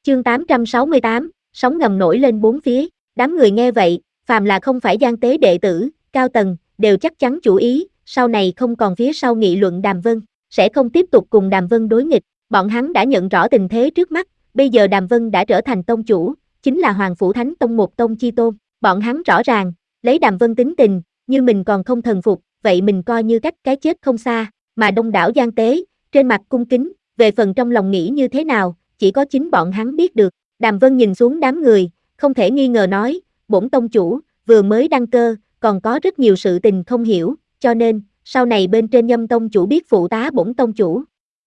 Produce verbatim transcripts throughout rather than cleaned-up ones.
Chương tám trăm sáu mươi tám, sóng ngầm nổi lên bốn phía, đám người nghe vậy, phàm là không phải gian tế đệ tử, cao tầng, đều chắc chắn chủ ý, sau này không còn phía sau nghị luận Đàm Vân, sẽ không tiếp tục cùng Đàm Vân đối nghịch, bọn hắn đã nhận rõ tình thế trước mắt, bây giờ Đàm Vân đã trở thành tông chủ, chính là Hoàng Phủ Thánh Tông một tông chi tôn, bọn hắn rõ ràng, lấy Đàm Vân tính tình, như mình còn không thần phục, vậy mình coi như cách cái chết không xa, mà đông đảo gian tế, trên mặt cung kính, về phần trong lòng nghĩ như thế nào, chỉ có chính bọn hắn biết được. Đàm Vân nhìn xuống đám người, không thể nghi ngờ nói, bổn tông chủ, vừa mới đăng cơ, còn có rất nhiều sự tình không hiểu, cho nên, sau này bên trên Nhâm tông chủ biết phụ tá bổn tông chủ.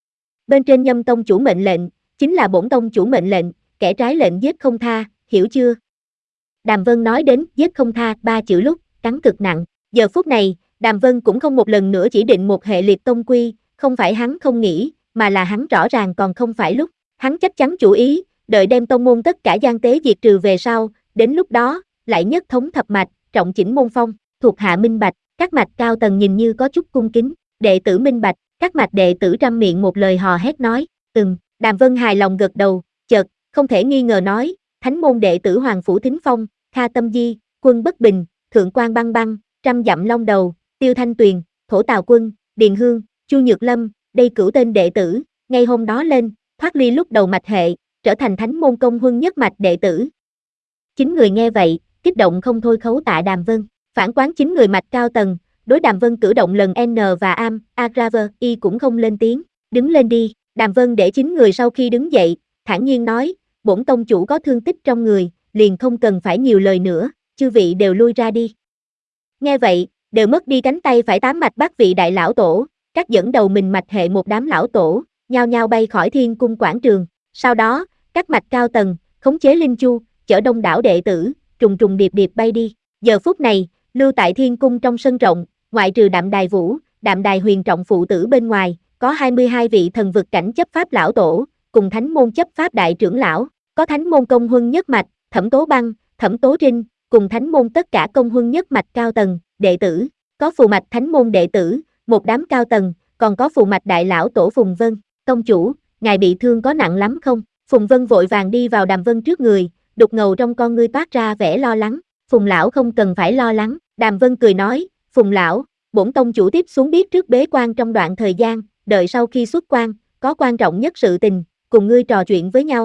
Bên trên Nhâm tông chủ mệnh lệnh, chính là bổn tông chủ mệnh lệnh, kẻ trái lệnh giết không tha, hiểu chưa? Đàm Vân nói đến giết không tha ba chữ lúc, cắn cực nặng, giờ phút này, Đàm Vân cũng không một lần nữa chỉ định một hệ liệt tông quy, không phải hắn không nghĩ, mà là hắn rõ ràng còn không phải lúc, hắn chắc chắn chủ ý, đợi đem tông môn tất cả gian tế diệt trừ về sau, đến lúc đó, lại nhất thống thập mạch, trọng chỉnh môn phong, thuộc hạ minh bạch, các mạch cao tầng nhìn như có chút cung kính, đệ tử minh bạch, các mạch đệ tử trăm miệng một lời hò hét nói, ừm, Đàm Vân hài lòng gật đầu, chợt, không thể nghi ngờ nói, thánh môn đệ tử Hoàng Phủ Thính Phong, Kha Tâm Di, Quân Bất Bình, Thượng Quan Băng Băng, Trăm Dặm Long Đầu, Tiêu Thanh Tuyền, Thổ Tào Quân, Điền Hương, Chu Nhược Lâm, đây cửu tên đệ tử, ngay hôm đó lên, thoát ly lúc đầu mạch hệ, trở thành thánh môn công huân nhất mạch đệ tử. Chính người nghe vậy, kích động không thôi khấu tạ Đàm Vân, phản quán chính người mạch cao tầng, đối Đàm Vân cử động lần N và Am, Agraver, Y cũng không lên tiếng, đứng lên đi, Đàm Vân để chính người sau khi đứng dậy, thản nhiên nói, bổn tông chủ có thương tích trong người, liền không cần phải nhiều lời nữa, chư vị đều lui ra đi. Nghe vậy, đều mất đi cánh tay phải tám mạch bát vị đại lão tổ, các dẫn đầu mình mạch hệ một đám lão tổ, nhao nhao bay khỏi thiên cung quảng trường, sau đó, các mạch cao tầng, khống chế linh chu, chở đông đảo đệ tử, trùng trùng điệp điệp bay đi, giờ phút này, lưu tại thiên cung trong sân rộng, ngoại trừ Đạm Đài Vũ, Đạm Đài Huyền trọng phụ tử bên ngoài, có hai mươi hai vị thần vực cảnh chấp pháp lão tổ, cùng thánh môn chấp pháp đại trưởng lão, có thánh môn công huân nhất mạch, Thẩm Tố Băng, Thẩm Tố Trinh, cùng thánh môn tất cả công huân nhất mạch cao tầng, đệ tử, có phù mạch thánh môn đệ tử, một đám cao tầng, còn có phù mạch đại lão tổ Phùng Vân, tông chủ, ngài bị thương có nặng lắm không? Phùng Vân vội vàng đi vào Đàm Vân trước người, đục ngầu trong con ngươi toát ra vẻ lo lắng, Phùng lão không cần phải lo lắng, Đàm Vân cười nói, Phùng lão, bổn tông chủ tiếp xuống biết trước bế quan trong đoạn thời gian, đợi sau khi xuất quan, có quan trọng nhất sự tình, cùng ngươi trò chuyện với nhau.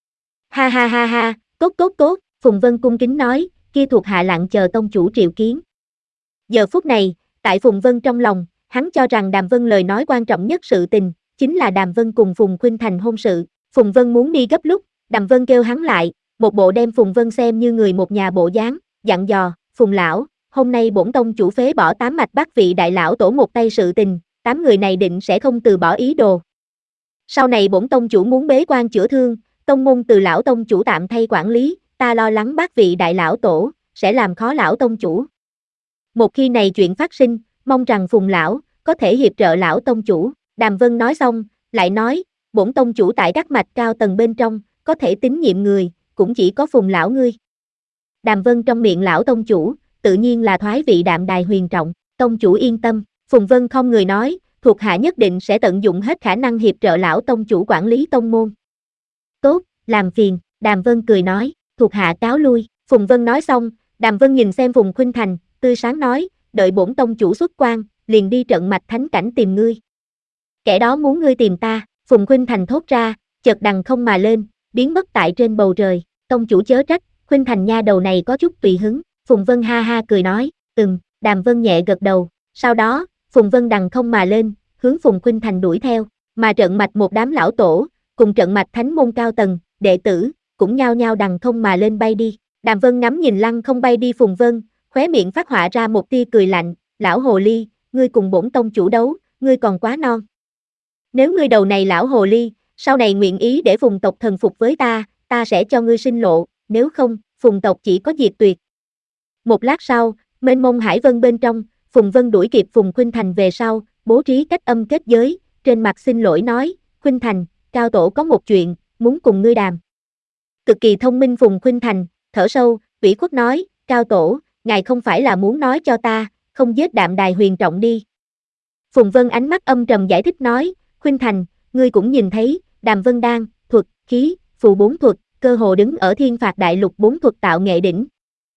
Ha ha ha ha, tốt tốt tốt, Phùng Vân cung kính nói, kia thuộc hạ lặng chờ tông chủ triệu kiến. Giờ phút này, tại Phùng Vân trong lòng, hắn cho rằng Đàm Vân lời nói quan trọng nhất sự tình, chính là Đàm Vân cùng Phùng Khuynh Thành hôn sự. Phùng Vân muốn đi gấp lúc, Đàm Vân kêu hắn lại, một bộ đem Phùng Vân xem như người một nhà bộ dáng, dặn dò, Phùng lão, hôm nay bổn tông chủ phế bỏ tám mạch bát vị đại lão tổ một tay sự tình, tám người này định sẽ không từ bỏ ý đồ. Sau này bổn tông chủ muốn bế quan chữa thương, tông môn từ lão tông chủ tạm thay quản lý, ta lo lắng bát vị đại lão tổ, sẽ làm khó lão tông chủ. Một khi này chuyện phát sinh, mong rằng Phùng lão, có thể hiệp trợ lão tông chủ. Đàm Vân nói xong, lại nói, bổn tông chủ tại các mạch cao tầng bên trong, có thể tín nhiệm người, cũng chỉ có Phùng lão ngươi. Đàm Vân trong miệng lão tông chủ, tự nhiên là thoái vị Đạm Đài Huyền trọng, tông chủ yên tâm, Phùng Vân không người nói, thuộc hạ nhất định sẽ tận dụng hết khả năng hiệp trợ lão tông chủ quản lý tông môn. Tốt, làm phiền, Đàm Vân cười nói, thuộc hạ cáo lui, Phùng Vân nói xong, Đàm Vân nhìn xem Phùng Khuynh Thành, tươi sáng nói, đợi bổn tông chủ xuất quan, liền đi trận mạch thánh cảnh tìm ngươi. Kẻ đó muốn ngươi tìm ta, Phùng Khuynh Thành thốt ra, chợt đằng không mà lên, biến mất tại trên bầu trời, tông chủ chớ trách, Khuynh Thành nha đầu này có chút tùy hứng, Phùng Vân ha ha cười nói, ừm, Đàm Vân nhẹ gật đầu, sau đó, Phùng Vân đằng không mà lên, hướng Phùng Khuynh Thành đuổi theo, mà trận mạch một đám lão tổ, cùng trận mạch thánh môn cao tầng, đệ tử, cũng nhao nhao đằng không mà lên bay đi, Đàm Vân ngắm nhìn lăng không bay đi Phùng Vân, khóe miệng phát họa ra một tia cười lạnh, lão hồ ly, ngươi cùng bổn tông chủ đấu, ngươi còn quá non. Nếu ngươi đầu này lão hồ ly, sau này nguyện ý để Phùng tộc thần phục với ta, ta sẽ cho ngươi sinh lộ, nếu không, Phùng tộc chỉ có diệt tuyệt. Một lát sau, mênh mông hải vân bên trong, Phùng Vân đuổi kịp Phùng Khuynh Thành về sau, bố trí cách âm kết giới, trên mặt xin lỗi nói, Khuynh Thành, cao tổ có một chuyện, muốn cùng ngươi đàm. Cực kỳ thông minh Phùng Khuynh Thành, thở sâu, ủy khuất nói, cao tổ, ngài không phải là muốn nói cho ta, không giết Đạm Đài Huyền trọng đi. Phùng Vân ánh mắt âm trầm giải thích nói, Khuynh Thành, ngươi cũng nhìn thấy, Đàm Vân Đan, thuật, khí, phù bốn thuật, cơ hồ đứng ở thiên phạt đại lục bốn thuật tạo nghệ đỉnh.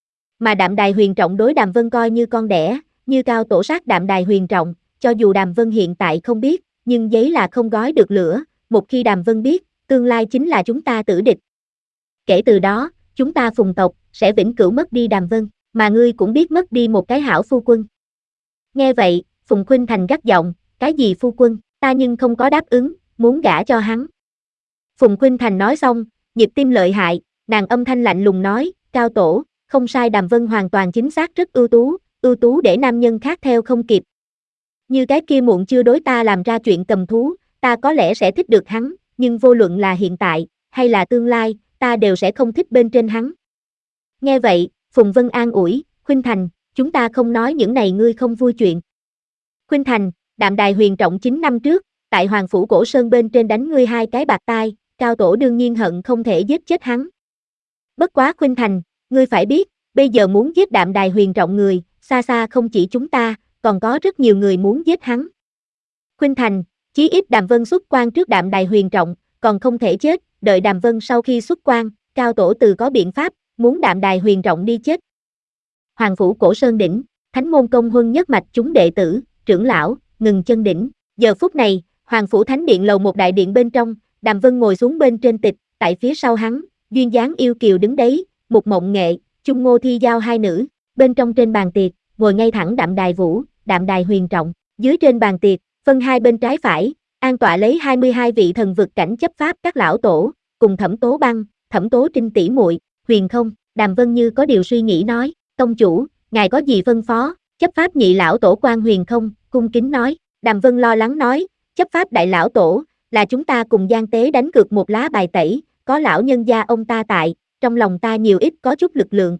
Mà Đạm Đài Huyền Trọng đối Đàm Vân coi như con đẻ, như cao tổ sát Đạm Đài Huyền Trọng, cho dù Đàm Vân hiện tại không biết, nhưng giấy là không gói được lửa, một khi Đàm Vân biết, tương lai chính là chúng ta tử địch. Kể từ đó, chúng ta Phùng tộc, sẽ vĩnh cửu mất đi Đàm Vân, mà ngươi cũng biết mất đi một cái hảo phu quân. Nghe vậy, Phùng Khuynh Thành gắt giọng, cái gì phu quân, ta nhưng không có đáp ứng, muốn gả cho hắn. Phùng Khuynh Thành nói xong, nhịp tim lợi hại, nàng âm thanh lạnh lùng nói, cao tổ, không sai Đàm Vân hoàn toàn chính xác rất ưu tú, ưu tú để nam nhân khác theo không kịp. Như cái kia muộn chưa đối ta làm ra chuyện cầm thú, ta có lẽ sẽ thích được hắn, nhưng vô luận là hiện tại, hay là tương lai, ta đều sẽ không thích bên trên hắn. Nghe vậy, Phùng Vân an ủi, Khuynh Thành, chúng ta không nói những này ngươi không vui chuyện. Khuynh Thành, Đạm Đài Huyền Trọng chín năm trước, tại Hoàng Phủ Cổ Sơn bên trên đánh ngươi hai cái bạc tai, cao tổ đương nhiên hận không thể giết chết hắn. Bất quá Khuynh Thành, ngươi phải biết, bây giờ muốn giết Đạm Đài Huyền Trọng người, xa xa không chỉ chúng ta, còn có rất nhiều người muốn giết hắn. Khuynh Thành, chí ít Đàm Vân xuất quan trước Đạm Đài Huyền Trọng, còn không thể chết, đợi Đàm Vân sau khi xuất quan, cao tổ từ có biện pháp, muốn Đạm Đài Huyền Trọng đi chết. Hoàng Phủ Cổ Sơn đỉnh, Thánh môn công huân nhất mạch chúng đệ tử, trưởng lão, ngừng chân đỉnh. Giờ phút này, Hoàng Phủ Thánh Điện lầu một đại điện bên trong, Đàm Vân ngồi xuống bên trên tịch, tại phía sau hắn, duyên dáng yêu kiều đứng đấy, Mục Mộng Nghệ, Chung Ngô Thi Giao hai nữ, bên trong trên bàn tiệc, ngồi ngay thẳng Đạm Đài Vũ, Đạm Đài Huyền Trọng, dưới trên bàn tiệc, phân hai bên trái phải, an tọa lấy hai mươi hai vị thần vực cảnh chấp pháp các lão tổ, cùng Thẩm Tố Băng, Thẩm Tố Trinh tỷ muội, Huyền Không, Đàm Vân như có điều suy nghĩ nói, tông chủ, ngài có gì phân phó, chấp pháp nhị lão tổ quan Huyền Không, cung kính nói, Đàm Vân lo lắng nói, chấp pháp đại lão tổ, là chúng ta cùng Giang Tế đánh cược một lá bài tẩy, có lão nhân gia ông ta tại, trong lòng ta nhiều ít có chút lực lượng.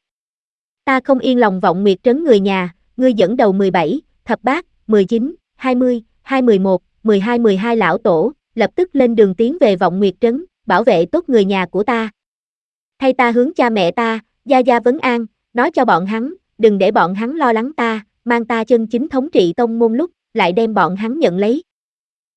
Ta không yên lòng vọng nguyệt trấn người nhà, ngươi dẫn đầu mười bảy, thập bát, mười chín, hai mươi, hai mười một, mười hai mười hai lão tổ, lập tức lên đường tiến về vọng nguyệt trấn, bảo vệ tốt người nhà của ta. Thay ta hướng cha mẹ ta, gia gia vấn an, nói cho bọn hắn, đừng để bọn hắn lo lắng ta, mang ta chân chính thống trị tông môn lúc, lại đem bọn hắn nhận lấy.